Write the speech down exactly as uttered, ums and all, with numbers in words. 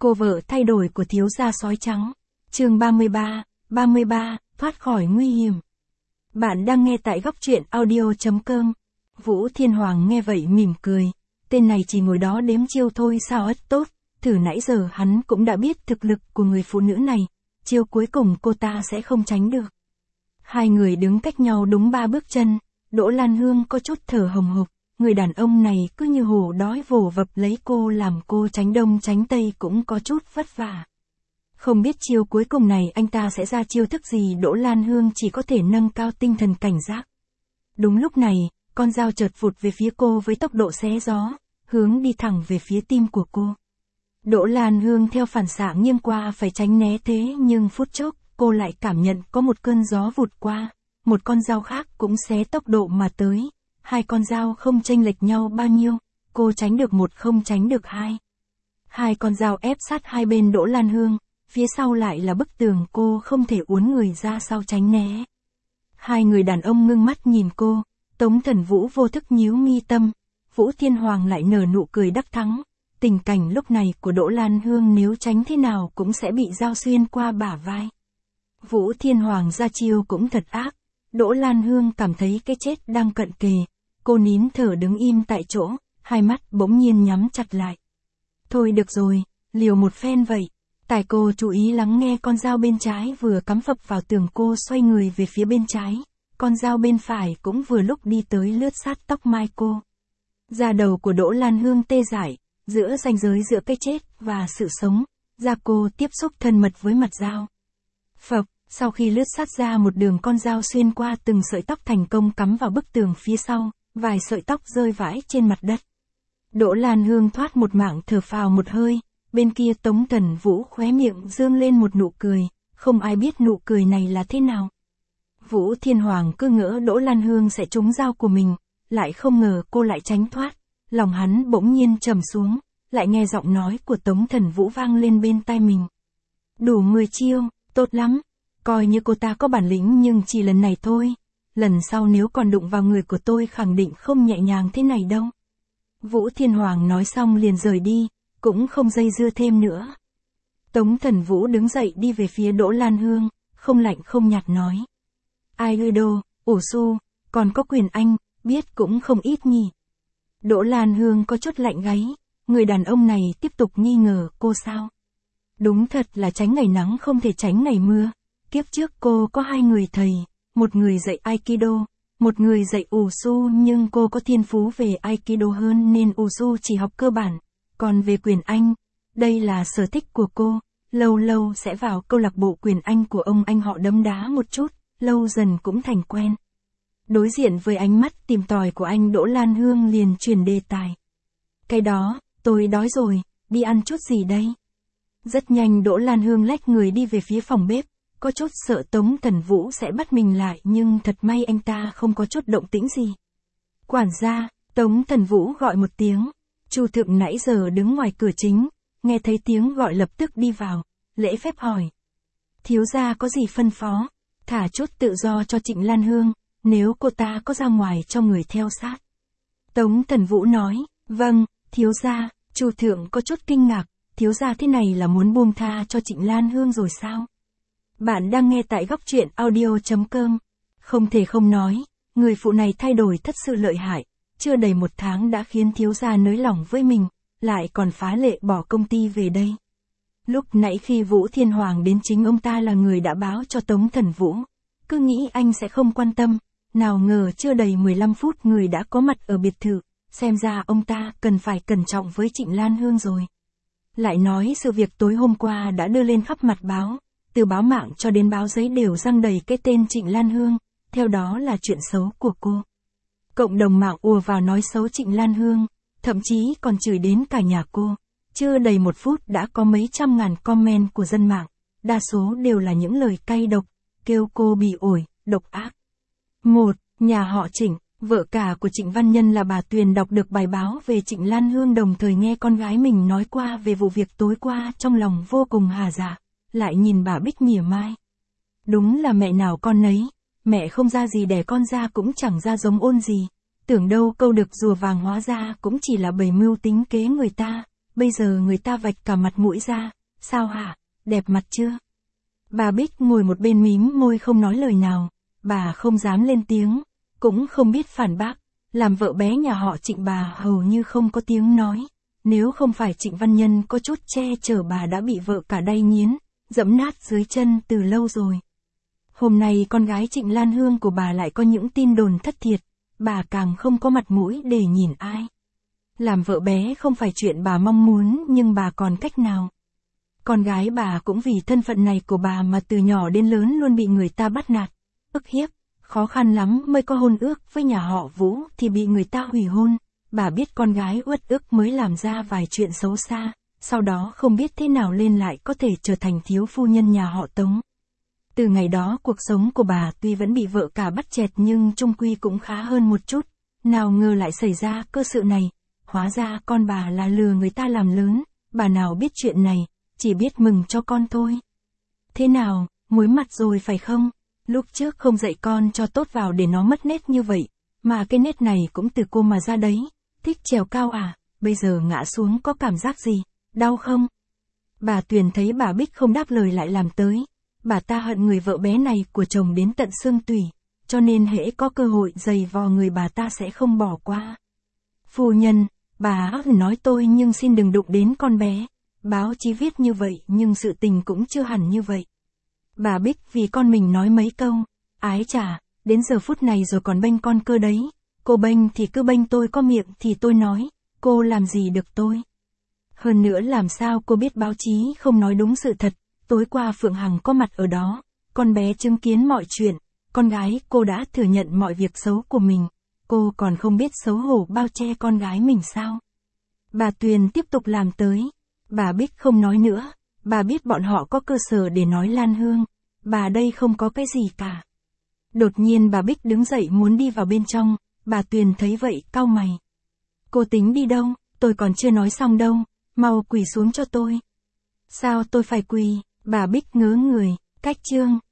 Cô vợ thay đổi của thiếu gia sói trắng. Chương ba mươi ba, ba mươi ba, thoát khỏi nguy hiểm. Bạn đang nghe tại góc truyện audio chấm com. Vũ Thiên Hoàng nghe vậy mỉm cười. Tên này chỉ ngồi đó đếm chiêu thôi sao ất tốt. Thử nãy giờ hắn cũng đã biết thực lực của người phụ nữ này. Chiêu cuối cùng cô ta sẽ không tránh được. Hai người đứng cách nhau đúng ba bước chân. Đỗ Lan Hương có chút thở hồng hộc. Người đàn ông này cứ như hổ đói vồ vập lấy cô làm cô tránh đông tránh tây cũng có chút vất vả. Không biết chiêu cuối cùng này anh ta sẽ ra chiêu thức gì, Đỗ Lan Hương chỉ có thể nâng cao tinh thần cảnh giác. Đúng lúc này, con dao chợt vụt về phía cô với tốc độ xé gió, hướng đi thẳng về phía tim của cô. Đỗ Lan Hương theo phản xạ nghiêng qua phải tránh né thế nhưng phút chốc, cô lại cảm nhận có một cơn gió vụt qua, một con dao khác cũng xé tốc độ mà tới. Hai con dao không chênh lệch nhau bao nhiêu, cô tránh được một không tránh được hai. Hai con dao ép sát hai bên Đỗ Lan Hương, phía sau lại là bức tường cô không thể uốn người ra sau tránh né. Hai người đàn ông ngưng mắt nhìn cô, Tống Thần Vũ vô thức nhíu mi tâm, Vũ Thiên Hoàng lại nở nụ cười đắc thắng. Tình cảnh lúc này của Đỗ Lan Hương nếu tránh thế nào cũng sẽ bị dao xuyên qua bả vai. Vũ Thiên Hoàng ra chiêu cũng thật ác, Đỗ Lan Hương cảm thấy cái chết đang cận kề. Cô nín thở đứng im tại chỗ, hai mắt bỗng nhiên nhắm chặt lại. Thôi được rồi, liều một phen vậy. Tài cô chú ý lắng nghe con dao bên trái vừa cắm phập vào tường, cô xoay người về phía bên trái. Con dao bên phải cũng vừa lúc đi tới lướt sát tóc mai cô. Da đầu của Đỗ Lan Hương tê dại, giữa ranh giới giữa cái chết và sự sống, da cô tiếp xúc thân mật với mặt dao. Phập, sau khi lướt sát ra một đường, con dao xuyên qua từng sợi tóc thành công cắm vào bức tường phía sau. Vài sợi tóc rơi vãi trên mặt đất. Đỗ Lan Hương thoát một mạng, thở phào một hơi. Bên kia Tống Thần Vũ khóe miệng dương lên một nụ cười. Không ai biết nụ cười này là thế nào. Vũ Thiên Hoàng cứ ngỡ Đỗ Lan Hương sẽ trúng dao của mình. Lại không ngờ cô lại tránh thoát. Lòng hắn bỗng nhiên trầm xuống. Lại nghe giọng nói của Tống Thần Vũ vang lên bên tai mình. Đủ mười chiêu, tốt lắm. Coi như cô ta có bản lĩnh nhưng chỉ lần này thôi. Lần sau nếu còn đụng vào người của tôi khẳng định không nhẹ nhàng thế này đâu. Vũ Thiên Hoàng nói xong liền rời đi, cũng không dây dưa thêm nữa. Tống Thần Vũ đứng dậy đi về phía Đỗ Lan Hương, không lạnh không nhạt nói. Ai ư đô, ủ su, còn có Quyền Anh, biết cũng không ít nhỉ. Đỗ Lan Hương có chút lạnh gáy, người đàn ông này tiếp tục nghi ngờ cô sao. Đúng thật là tránh ngày nắng không thể tránh ngày mưa, kiếp trước cô có hai người thầy. Một người dạy Aikido, một người dạy Wushu, nhưng cô có thiên phú về Aikido hơn nên Wushu chỉ học cơ bản. Còn về Quyền Anh, đây là sở thích của cô, lâu lâu sẽ vào câu lạc bộ Quyền Anh của ông anh họ đấm đá một chút, lâu dần cũng thành quen. Đối diện với ánh mắt tìm tòi của anh, Đỗ Lan Hương liền chuyển đề tài. Cái đó, tôi đói rồi, đi ăn chút gì đây? Rất nhanh Đỗ Lan Hương lách người đi về phía phòng bếp. Có chút sợ Tống Thần Vũ sẽ bắt mình lại nhưng thật may anh ta không có chút động tĩnh gì. Quản gia, Tống Thần Vũ gọi một tiếng. Chu Thượng nãy giờ đứng ngoài cửa chính, nghe thấy tiếng gọi lập tức đi vào, lễ phép hỏi. Thiếu gia có gì phân phó? Thả chút tự do cho Trịnh Lan Hương, nếu cô ta có ra ngoài cho người theo sát. Tống Thần Vũ nói, vâng, thiếu gia. Chu Thượng có chút kinh ngạc, thiếu gia thế này là muốn buông tha cho Trịnh Lan Hương rồi sao? Bạn đang nghe tại góc truyện audio chấm com. Không thể không nói, người phụ này thay đổi thật sự lợi hại, chưa đầy một tháng đã khiến thiếu gia nới lỏng với mình, lại còn phá lệ bỏ công ty về đây. Lúc nãy khi Vũ Thiên Hoàng đến chính ông ta là người đã báo cho Tống Thần Vũ, cứ nghĩ anh sẽ không quan tâm, nào ngờ chưa đầy mười lăm phút người đã có mặt ở biệt thự, xem ra ông ta cần phải cẩn trọng với Trịnh Lan Hương rồi. Lại nói sự việc tối hôm qua đã đưa lên khắp mặt báo. Từ báo mạng cho đến báo giấy đều răng đầy cái tên Trịnh Lan Hương, theo đó là chuyện xấu của cô. Cộng đồng mạng ùa vào nói xấu Trịnh Lan Hương, thậm chí còn chửi đến cả nhà cô. Chưa đầy một phút đã có mấy trăm ngàn comment của dân mạng, đa số đều là những lời cay độc, kêu cô bị ổi, độc ác. Một, nhà họ Trịnh, vợ cả của Trịnh Văn Nhân là bà Tuyền đọc được bài báo về Trịnh Lan Hương đồng thời nghe con gái mình nói qua về vụ việc tối qua trong lòng vô cùng hà dạ. Lại nhìn bà Bích mỉa mai. Đúng là mẹ nào con nấy, mẹ không ra gì đẻ con ra cũng chẳng ra giống ôn gì. Tưởng đâu câu được rùa vàng hóa ra cũng chỉ là bầy mưu tính kế người ta, bây giờ người ta vạch cả mặt mũi ra, sao hả, đẹp mặt chưa? Bà Bích ngồi một bên mím môi không nói lời nào, bà không dám lên tiếng, cũng không biết phản bác, làm vợ bé nhà họ Trịnh bà hầu như không có tiếng nói. Nếu không phải Trịnh Văn Nhân có chút che chở bà đã bị vợ cả đay nghiến, dẫm nát dưới chân từ lâu rồi. Hôm nay con gái Trịnh Lan Hương của bà lại có những tin đồn thất thiệt, bà càng không có mặt mũi để nhìn ai. Làm vợ bé không phải chuyện bà mong muốn nhưng bà còn cách nào. Con gái bà cũng vì thân phận này của bà mà từ nhỏ đến lớn luôn bị người ta bắt nạt, ức hiếp, khó khăn lắm mới có hôn ước với nhà họ Vũ thì bị người ta hủy hôn. Bà biết con gái uất ức mới làm ra vài chuyện xấu xa, sau đó không biết thế nào lên lại có thể trở thành thiếu phu nhân nhà họ Tống. Từ ngày đó cuộc sống của bà tuy vẫn bị vợ cả bắt chẹt nhưng chung quy cũng khá hơn một chút, nào ngờ lại xảy ra cơ sự này, hóa ra con bà là lừa người ta làm lớn, bà nào biết chuyện này, chỉ biết mừng cho con thôi. Thế nào, muối mặt rồi phải không? Lúc trước không dạy con cho tốt vào để nó mất nết như vậy, mà cái nết này cũng từ cô mà ra đấy. Thích trèo cao à, bây giờ ngã xuống có cảm giác gì, đau không? Bà Tuyền thấy bà Bích không đáp lời lại làm tới, bà ta hận người vợ bé này của chồng đến tận xương tủy, cho nên hễ có cơ hội giày vò người bà ta sẽ không bỏ qua. Phu nhân, bà nói tôi nhưng xin đừng đụng đến con bé, báo chí viết như vậy nhưng sự tình cũng chưa hẳn như vậy. Bà Bích vì con mình nói mấy câu, ái chà, đến giờ phút này rồi còn bênh con cơ đấy. Cô bênh thì cứ bênh tôi, có miệng thì tôi nói, cô làm gì được tôi. Hơn nữa làm sao cô biết báo chí không nói đúng sự thật, tối qua Phượng Hằng có mặt ở đó, con bé chứng kiến mọi chuyện, con gái cô đã thừa nhận mọi việc xấu của mình, cô còn không biết xấu hổ bao che con gái mình sao. Bà Tuyền tiếp tục làm tới, bà Bích không nói nữa, bà biết bọn họ có cơ sở để nói Lan Hương, bà đây không có cái gì cả. Đột nhiên bà Bích đứng dậy muốn đi vào bên trong. Bà Tuyền thấy vậy, cau mày. Cô tính đi đâu, tôi còn chưa nói xong đâu, mau quỳ xuống cho tôi. Sao tôi phải quỳ, bà Bích ngớ người, cách chương.